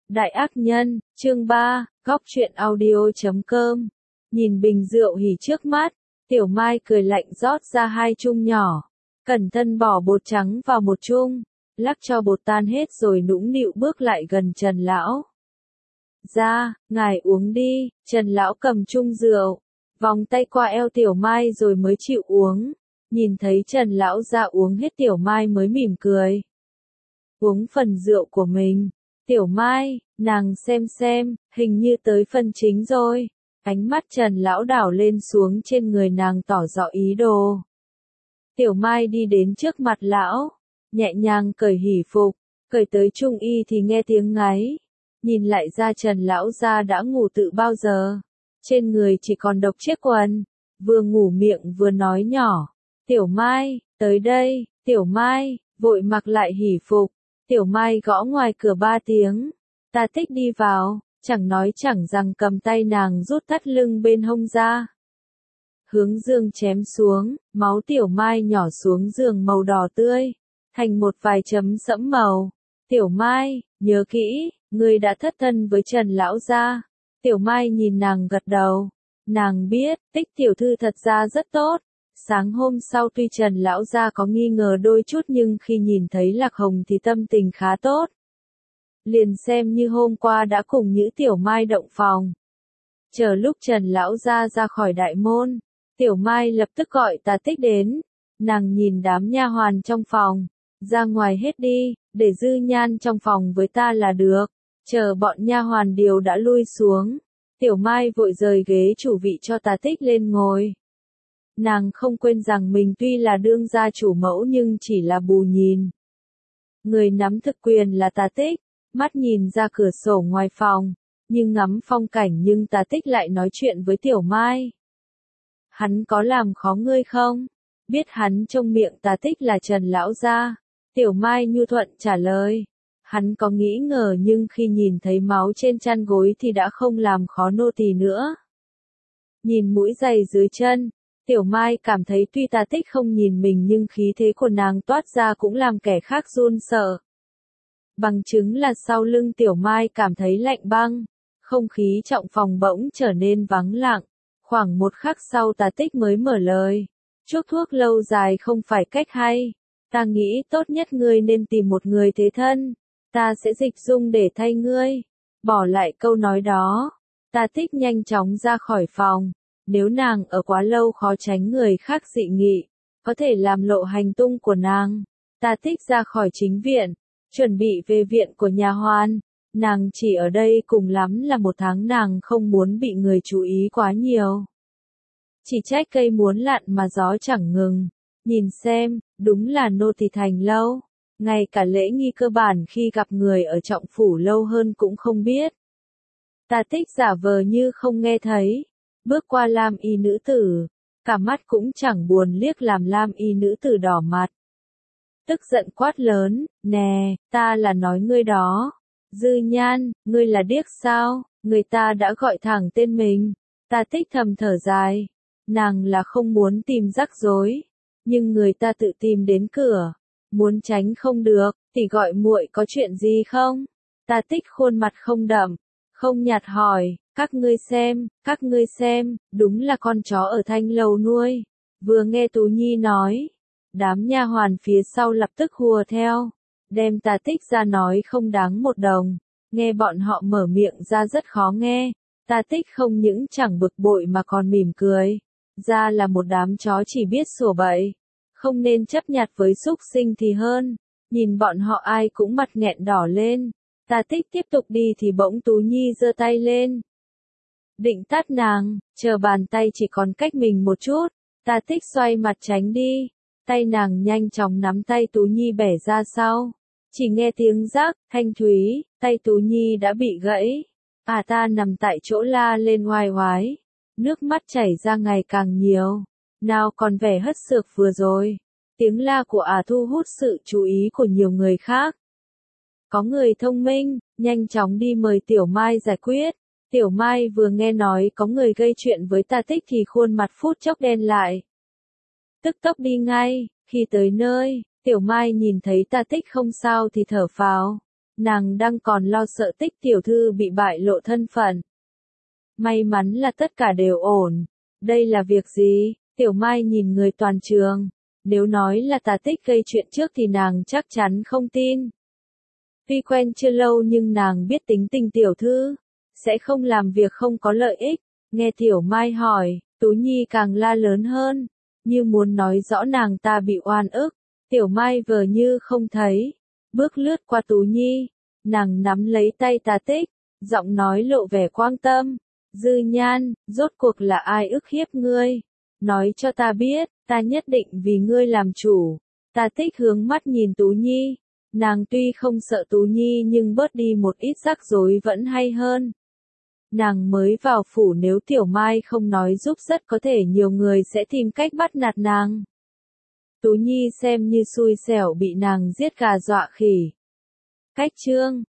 Đại ác nhân, chương 3, góc truyện audio.com. Nhìn bình rượu hỉ trước mắt, Tiểu Mai cười lạnh rót ra 2 chung nhỏ. Cẩn thận bỏ bột trắng vào một chung, lắc cho bột tan hết rồi nũng nịu bước lại gần Trần Lão. Ra, ngài uống đi, Trần Lão cầm chung rượu, vòng tay qua eo Tiểu Mai rồi mới chịu uống. Nhìn thấy Trần Lão ra uống hết Tiểu Mai mới mỉm cười. Uống phần rượu của mình. Tiểu Mai, nàng xem, hình như tới phần chính rồi. Ánh mắt Trần Lão đảo lên xuống trên người nàng tỏ rõ ý đồ. Tiểu Mai đi đến trước mặt lão, nhẹ nhàng cởi hỉ phục, cởi tới trung y thì nghe tiếng ngáy. Nhìn lại ra Trần Lão ra đã ngủ từ bao giờ. Trên người chỉ còn độc chiếc quần, vừa ngủ miệng vừa nói nhỏ. Tiểu Mai, tới đây, Tiểu Mai, vội mặc lại hỉ phục. Tiểu Mai gõ ngoài cửa 3 tiếng. Ta Tích đi vào, chẳng nói chẳng rằng cầm tay nàng rút thắt lưng bên hông ra. Hướng dương chém xuống, máu Tiểu Mai nhỏ xuống giường màu đỏ tươi, thành một vài chấm sẫm màu. Tiểu Mai, nhớ kỹ, ngươi đã thất thân với Trần Lão gia. Tiểu Mai nhìn nàng gật đầu. Nàng biết, Tích tiểu thư thật ra rất tốt. Sáng hôm sau tuy Trần Lão gia có nghi ngờ đôi chút nhưng khi nhìn thấy Lạc Hồng thì tâm tình khá tốt. Liền xem như hôm qua đã cùng Nhữ Tiểu Mai động phòng. Chờ lúc Trần Lão gia ra khỏi đại môn, Tiểu Mai lập tức gọi Tà Tích đến. Nàng nhìn đám nha hoàn trong phòng, ra ngoài hết đi, để Dư Nhan trong phòng với ta là được. Chờ bọn nha hoàn đều đã lui xuống, Tiểu Mai vội rời ghế chủ vị cho Tà Tích lên ngồi. Nàng không quên rằng mình tuy là đương gia chủ mẫu nhưng chỉ là bù nhìn. Người nắm thực quyền là Tà Tích, mắt nhìn ra cửa sổ ngoài phòng, nhưng ngắm phong cảnh nhưng Tà Tích lại nói chuyện với Tiểu Mai. Hắn có làm khó ngươi không? Biết hắn trong miệng Tà Tích là Trần Lão gia. Tiểu Mai nhu thuận trả lời. Hắn có nghĩ ngờ nhưng khi nhìn thấy máu trên chăn gối thì đã không làm khó nô tỳ nữa. Nhìn mũi giày dưới chân, Tiểu Mai cảm thấy tuy Tà Tích không nhìn mình nhưng khí thế của nàng toát ra cũng làm kẻ khác run sợ. Bằng chứng là sau lưng Tiểu Mai cảm thấy lạnh băng, không khí trong phòng bỗng trở nên vắng lặng. Khoảng một khắc sau Tà Tích mới mở lời. Chuốc thuốc lâu dài không phải cách hay. Ta nghĩ tốt nhất ngươi nên tìm một người thế thân. Ta sẽ dịch dung để thay ngươi. Bỏ lại câu nói đó, Tà Tích nhanh chóng ra khỏi phòng. Nếu nàng ở quá lâu khó tránh người khác dị nghị, có thể làm lộ hành tung của nàng. Tà Tích ra khỏi chính viện, chuẩn bị về viện của nhà hoàn. Nàng chỉ ở đây cùng lắm là 1 tháng, nàng không muốn bị người chú ý quá nhiều. Chỉ trách cây muốn lặn mà gió chẳng ngừng. Nhìn xem, đúng là nô tỳ thành lâu. Ngay cả lễ nghi cơ bản khi gặp người ở trọng phủ lâu hơn cũng không biết. Tà Tích giả vờ như không nghe thấy. Bước qua lam y nữ tử, cả mắt cũng chẳng buồn liếc làm lam y nữ tử đỏ mặt. Tức giận quát lớn, nè, ta là nói ngươi đó. Dư Nhan, ngươi là điếc sao? Người ta đã gọi thẳng tên mình. Tà Tích thầm thở dài. Nàng là không muốn tìm rắc rối, nhưng người ta tự tìm đến cửa. Muốn tránh không được, thì gọi muội có chuyện gì không? Tà Tích khuôn mặt không đậm, không nhạt hỏi. Các ngươi xem, đúng là con chó ở Thanh Lầu nuôi. Vừa nghe Tú Nhi nói, đám nha hoàn phía sau lập tức hùa theo, đem Tà Tích ra nói không đáng 1 đồng. Nghe bọn họ mở miệng ra rất khó nghe. Tà Tích không những chẳng bực bội mà còn mỉm cười. Ra là một đám chó chỉ biết sủa bậy, không nên chấp nhặt với súc sinh thì hơn. Nhìn bọn họ ai cũng mặt nghẹn đỏ lên. Tà Tích tiếp tục đi thì bỗng Tú Nhi giơ tay lên, định tát nàng, chờ bàn tay chỉ còn cách mình một chút. Tà Tích xoay mặt tránh đi. Tay nàng nhanh chóng nắm tay Tú Nhi bẻ ra sau. Chỉ nghe tiếng rắc, thanh thúy, tay Tú Nhi đã bị gãy. Ta nằm tại chỗ la lên oai oái. Nước mắt chảy ra ngày càng nhiều. Nào còn vẻ hất xược vừa rồi. Tiếng la của thu hút sự chú ý của nhiều người khác. Có người thông minh, nhanh chóng đi mời Tiểu Mai giải quyết. Tiểu Mai vừa nghe nói có người gây chuyện với Tà Tích thì khuôn mặt phút chốc đen lại. Tức tốc đi ngay. Khi tới nơi, Tiểu Mai nhìn thấy Tà Tích không sao thì thở phào. Nàng đang còn lo sợ Tích tiểu thư bị bại lộ thân phận. May mắn là tất cả đều ổn. Đây là việc gì? Tiểu Mai nhìn người toàn trường. Nếu nói là Tà Tích gây chuyện trước thì nàng chắc chắn không tin. Tuy quen chưa lâu nhưng nàng biết tính tình tiểu thư. Sẽ không làm việc không có lợi ích. Nghe Tiểu Mai hỏi, Tú Nhi càng la lớn hơn. Như muốn nói rõ nàng ta bị oan ức. Tiểu Mai vờ như không thấy. Bước lướt qua Tú Nhi. Nàng nắm lấy tay Tà Tích. Giọng nói lộ vẻ quan tâm. Dư Nhan, rốt cuộc là ai ức hiếp ngươi? Nói cho ta biết, ta nhất định vì ngươi làm chủ. Tà Tích hướng mắt nhìn Tú Nhi. Nàng tuy không sợ Tú Nhi nhưng bớt đi một ít rắc rối vẫn hay hơn. Nàng mới vào phủ, nếu Tiểu Mai không nói giúp rất có thể nhiều người sẽ tìm cách bắt nạt nàng. Tú Nhi xem như xui xẻo bị nàng giết gà dọa khỉ. Cách chương